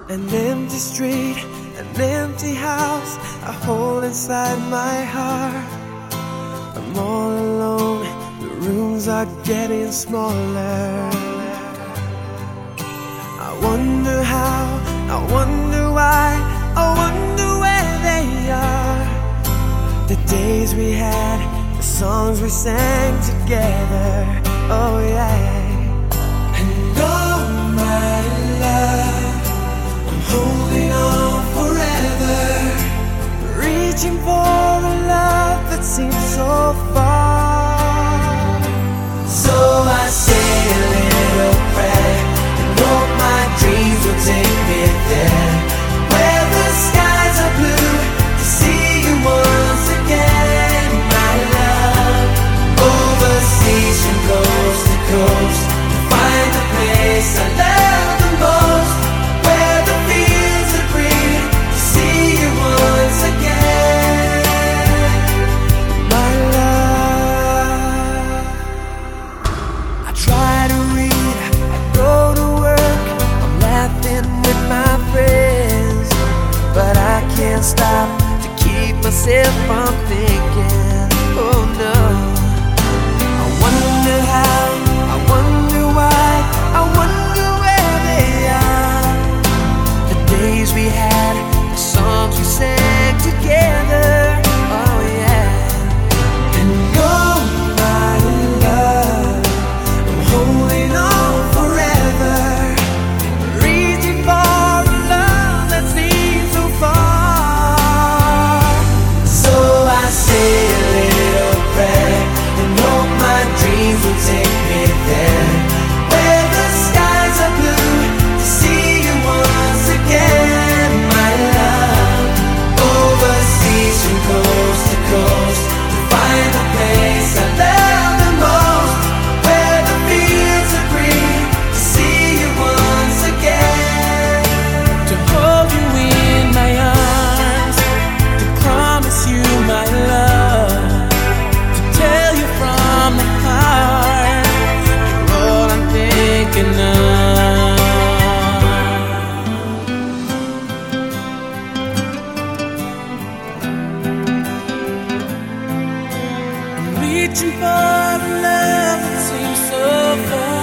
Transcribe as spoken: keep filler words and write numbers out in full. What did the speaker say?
An empty street, an empty house, a hole inside my heart. I'm all alone, the rooms are getting smaller. I wonder how, I wonder why, I wonder where they are. The days we had, the songs we sang together, oh yeah. And oh my love, I'm holding on forever, reaching for a love that seems so far. So I say a little prayer and hope my dreams will take me there, where the skies are blue, to see you once again, my love. Overseas from coast to coast, to find the place I love the most, where the fields are green, to see you once again, my love. I try to read, I go to work, I'm laughing with my friends, but I can't stop to keep myself from thinking, oh no. I wonder how, I wonder why, I wonder where they are. The days we had, the songs we sang together, oh yeah. And oh my love, I'm holding on forever, reaching for a love that seems so far. So I say a little prayer and hope my dreams will take me there, where the skies are blue, to see you once again, my love. Overseas from coast to coast, to find the place I love the most, where the fields are green, to see you once again, to hold you in my arms, to promise you my love, to tell you from the heart, you're all I'm thinking of. I'm reaching for a love that seems so far.